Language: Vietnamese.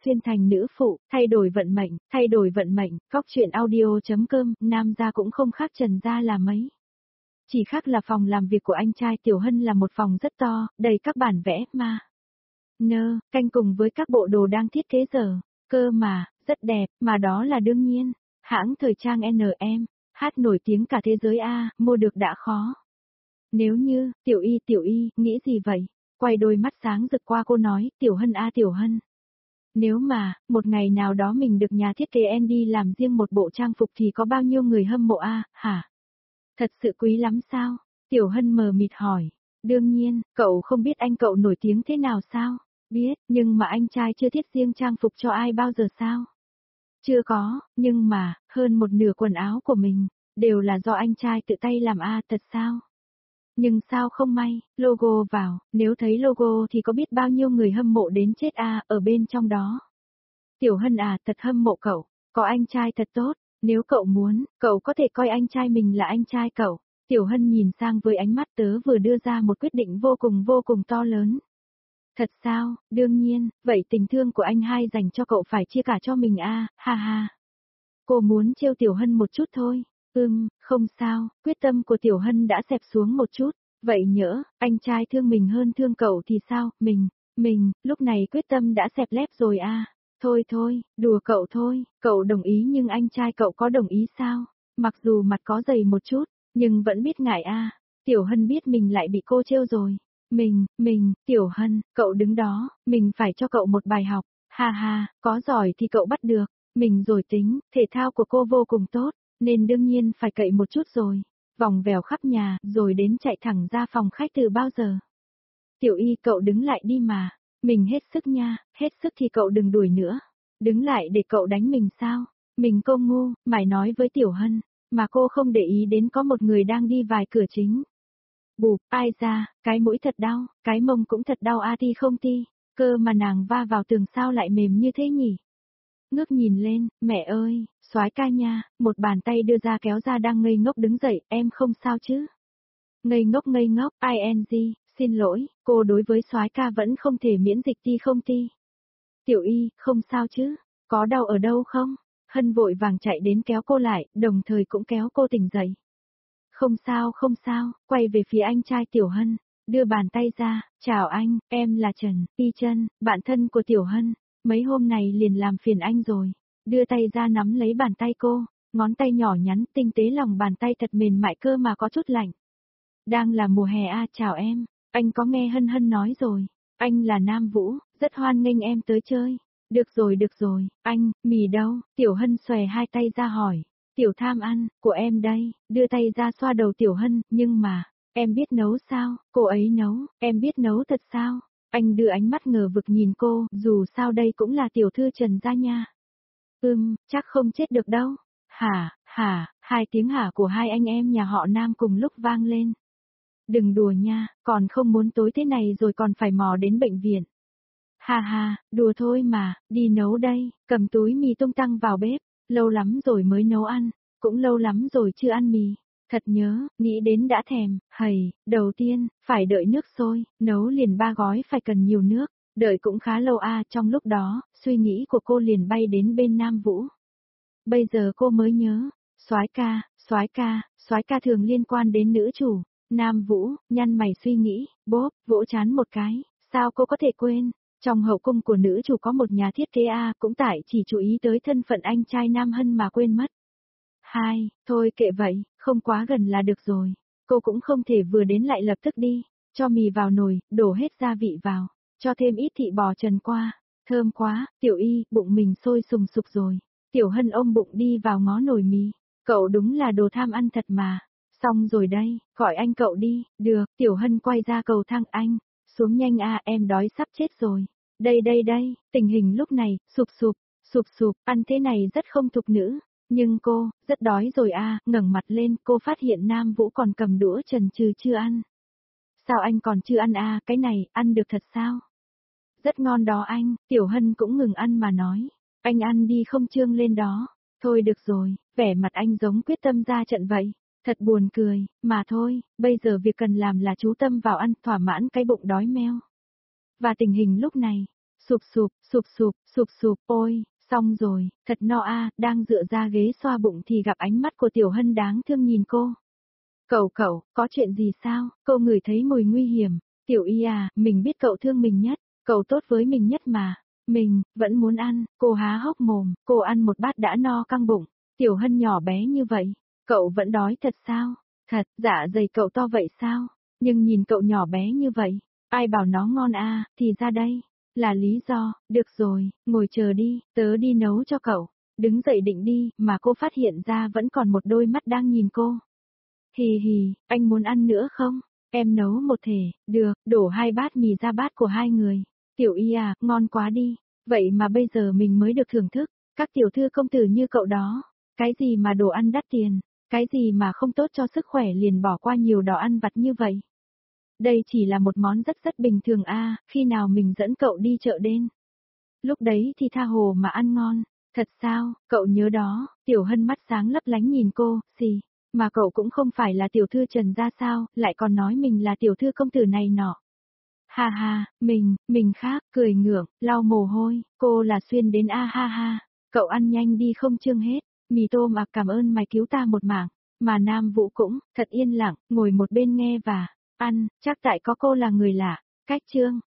xuyên thành nữ phụ, thay đổi vận mệnh, Góc truyện audio.com, nam gia cũng không khác Trần gia là mấy. Chỉ khác là phòng làm việc của anh trai Tiểu Hân là một phòng rất to, đầy các bản vẽ, canh cùng với các bộ đồ đang thiết kế giờ. Cơ mà, rất đẹp, mà đó là đương nhiên. Hãng thời trang NM, hát nổi tiếng cả thế giới a, mua được đã khó. Nếu như, Tiểu Y, nghĩ gì vậy? Quay đôi mắt sáng rực qua cô nói, Tiểu Hân Tiểu Hân. Nếu mà, một ngày nào đó mình được nhà thiết kế Andy làm riêng một bộ trang phục thì có bao nhiêu người hâm mộ hả? Thật sự quý lắm sao? Tiểu Hân mờ mịt hỏi. Đương nhiên, cậu không biết anh cậu nổi tiếng thế nào sao? Biết, nhưng mà anh trai chưa thiết riêng trang phục cho ai bao giờ sao? Chưa có, nhưng mà, hơn một nửa quần áo của mình, đều là do anh trai tự tay làm thật sao? Nhưng sao không may, logo vào, nếu thấy logo thì có biết bao nhiêu người hâm mộ đến chết ở bên trong đó. Tiểu Hân thật hâm mộ cậu, có anh trai thật tốt, nếu cậu muốn, cậu có thể coi anh trai mình là anh trai cậu. Tiểu Hân nhìn sang với ánh mắt tớ vừa đưa ra một quyết định vô cùng to lớn. Thật sao, đương nhiên, vậy tình thương của anh hai dành cho cậu phải chia cả cho mình ha ha. Cô muốn trêu Tiểu Hân một chút thôi. Không sao, quyết tâm của Tiểu Hân đã xẹp xuống một chút. Vậy nhỡ, anh trai thương mình hơn thương cậu thì sao, mình, lúc này quyết tâm đã xẹp lép rồi Thôi, đùa cậu thôi, cậu đồng ý nhưng anh trai cậu có đồng ý sao? Mặc dù mặt có dày một chút, nhưng vẫn biết ngại Tiểu Hân biết mình lại bị cô trêu rồi. Tiểu Hân, cậu đứng đó, mình phải cho cậu một bài học. Ha, có giỏi thì cậu bắt được. Mình rồi tính, thể thao của cô vô cùng tốt, nên đương nhiên phải cậy một chút rồi. Vòng vèo khắp nhà, rồi đến chạy thẳng ra phòng khách từ bao giờ. Tiểu Y cậu đứng lại đi mà. Mình hết sức nha, hết sức thì cậu đừng đuổi nữa. Đứng lại để cậu đánh mình sao? Mình cô ngu, mày nói với Tiểu Hân, mà cô không để ý đến có một người đang đi vài cửa chính. Bụp, ai ra, cái mũi thật đau, cái mông cũng thật đau ti không ti, cơ mà nàng va vào tường sao lại mềm như thế nhỉ? Ngước nhìn lên, mẹ ơi, soái ca nha, một bàn tay đưa ra kéo ra đang ngây ngốc đứng dậy, em không sao chứ? Ngây ngốc, ing, xin lỗi, cô đối với soái ca vẫn không thể miễn dịch ti không ti. Tiểu Y, không sao chứ? Có đau ở đâu không? Hân vội vàng chạy đến kéo cô lại, đồng thời cũng kéo cô tỉnh dậy. Không sao, quay về phía anh trai Tiểu Hân, đưa bàn tay ra, chào anh, em là Trần, Y Trân, bạn thân của Tiểu Hân, mấy hôm này liền làm phiền anh rồi, đưa tay ra nắm lấy bàn tay cô, ngón tay nhỏ nhắn tinh tế lòng bàn tay thật mềm mại cơ mà có chút lạnh. Đang là mùa hè chào em, anh có nghe Hân nói rồi, anh là Nam Vũ, rất hoan nghênh em tới chơi. Được rồi, anh, mì đâu? Tiểu Hân xòe hai tay ra hỏi. Tiểu tham ăn, của em đây, đưa tay ra xoa đầu Tiểu Hân, nhưng mà, em biết nấu sao, cô ấy nấu, em biết nấu thật sao? Anh đưa ánh mắt ngờ vực nhìn cô, dù sao đây cũng là tiểu thư Trần gia nha. Chắc không chết được đâu. Hả, hai tiếng hả của hai anh em nhà họ Nam cùng lúc vang lên. Đừng đùa nha, còn không muốn tối thế này rồi còn phải mò đến bệnh viện. Ha, đùa thôi mà, đi nấu đây, cầm túi mì tung tăng vào bếp. Lâu lắm rồi mới nấu ăn, cũng lâu lắm rồi chưa ăn mì. Thật nhớ, nghĩ đến đã thèm, đầu tiên, phải đợi nước sôi, nấu liền 3 gói phải cần nhiều nước, đợi cũng khá lâu trong lúc đó, suy nghĩ của cô liền bay đến bên Nam Vũ. Bây giờ cô mới nhớ, soái ca thường liên quan đến nữ chủ, Nam Vũ, nhăn mày suy nghĩ, vỗ chán một cái, sao cô có thể quên? Trong hậu cung của nữ chủ có một nhà thiết kế cũng tại chỉ chú ý tới thân phận anh trai Nam Hân mà quên mất. Thôi kệ vậy, không quá gần là được rồi. Cô cũng không thể vừa đến lại lập tức đi, cho mì vào nồi, đổ hết gia vị vào, cho thêm ít thịt bò trần qua. Thơm quá, Tiểu Y, bụng mình sôi sùng sục rồi. Tiểu Hân ôm bụng đi vào ngó nồi mì. Cậu đúng là đồ tham ăn thật mà. Xong rồi đây, gọi anh cậu đi. Được, Tiểu Hân quay ra cầu thang anh. Xuống nhanh em đói sắp chết rồi. Đây, tình hình lúc này, sụp, ăn thế này rất không thục nữ. Nhưng cô, rất đói rồi ngẩng mặt lên, cô phát hiện Nam Vũ còn cầm đũa chần chừ chưa ăn. Sao anh còn chưa ăn cái này, ăn được thật sao? Rất ngon đó anh, Tiểu Hân cũng ngừng ăn mà nói. Anh ăn đi không trương lên đó. Thôi được rồi, vẻ mặt anh giống quyết tâm ra trận vậy. Thật buồn cười, mà thôi, bây giờ việc cần làm là chú tâm vào ăn thỏa mãn cái bụng đói meo. Và tình hình lúc này, sụp sụp, ôi, xong rồi, thật no a, đang dựa ra ghế xoa bụng thì gặp ánh mắt của Tiểu Hân đáng thương nhìn cô. Cậu, có chuyện gì sao? Cô ngửi thấy mùi nguy hiểm. Tiểu Y à, mình biết cậu thương mình nhất, cậu tốt với mình nhất mà. Mình, vẫn muốn ăn, cô há hốc mồm, cô ăn một bát đã no căng bụng. Tiểu Hân nhỏ bé như vậy, cậu vẫn đói thật sao? Thật, dạ dày cậu to vậy sao? Nhưng nhìn cậu nhỏ bé như vậy, ai bảo nó ngon à, thì ra đây. Là lý do, được rồi, ngồi chờ đi, tớ đi nấu cho cậu. Đứng dậy định đi, mà cô phát hiện ra vẫn còn một đôi mắt đang nhìn cô. Hì hì, anh muốn ăn nữa không? Em nấu một thể, được, đổ 2 bát mì ra bát của 2 người. Tiểu Y à, ngon quá đi. Vậy mà bây giờ mình mới được thưởng thức, các tiểu thư công tử như cậu đó. Cái gì mà đồ ăn đắt tiền, cái gì mà không tốt cho sức khỏe liền bỏ qua nhiều đồ ăn vặt như vậy. Đây chỉ là một món rất bình thường a, khi nào mình dẫn cậu đi chợ đen. Lúc đấy thì tha hồ mà ăn ngon, thật sao, cậu nhớ đó, Tiểu Hân mắt sáng lấp lánh nhìn cô, gì, mà cậu cũng không phải là tiểu thư Trần gia sao, lại còn nói mình là tiểu thư công tử này nọ. Ha ha, mình khác, cười ngượng, lau mồ hôi, cô là xuyên đến a ha ha, cậu ăn nhanh đi không chương hết, mì tôm à cảm ơn mày cứu ta một mạng, mà Nam Vũ cũng, thật yên lặng, ngồi một bên nghe và ăn, chắc tại có cô là người lạ, cách chương.